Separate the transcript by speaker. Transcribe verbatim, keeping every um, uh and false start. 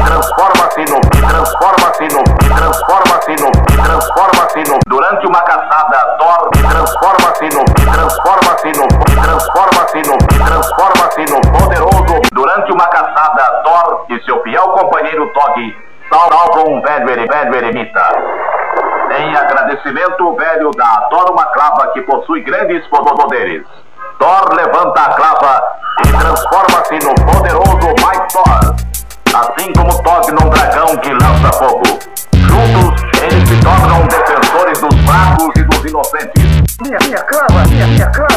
Speaker 1: transforma-se no, transforma-se no, transforma-se no, transforma-se no. Durante uma caçada, Thor transforma-se no, transforma-se no, transforma-se no, transforma-se no poderoso. Durante uma caçada, Thor e seu fiel companheiro Tog salvam um velho, ere- velho eremita. Em agradecimento, o velho dá a Thor uma clava que possui grandes poderes. Thor levanta a clava e transforma-se no poderoso Mike Thor, assim como Tog num dragão que lança fogo. Juntos, eles se tornam defensores dos fracos e dos inocentes.
Speaker 2: Minha, minha clava, minha, minha clava.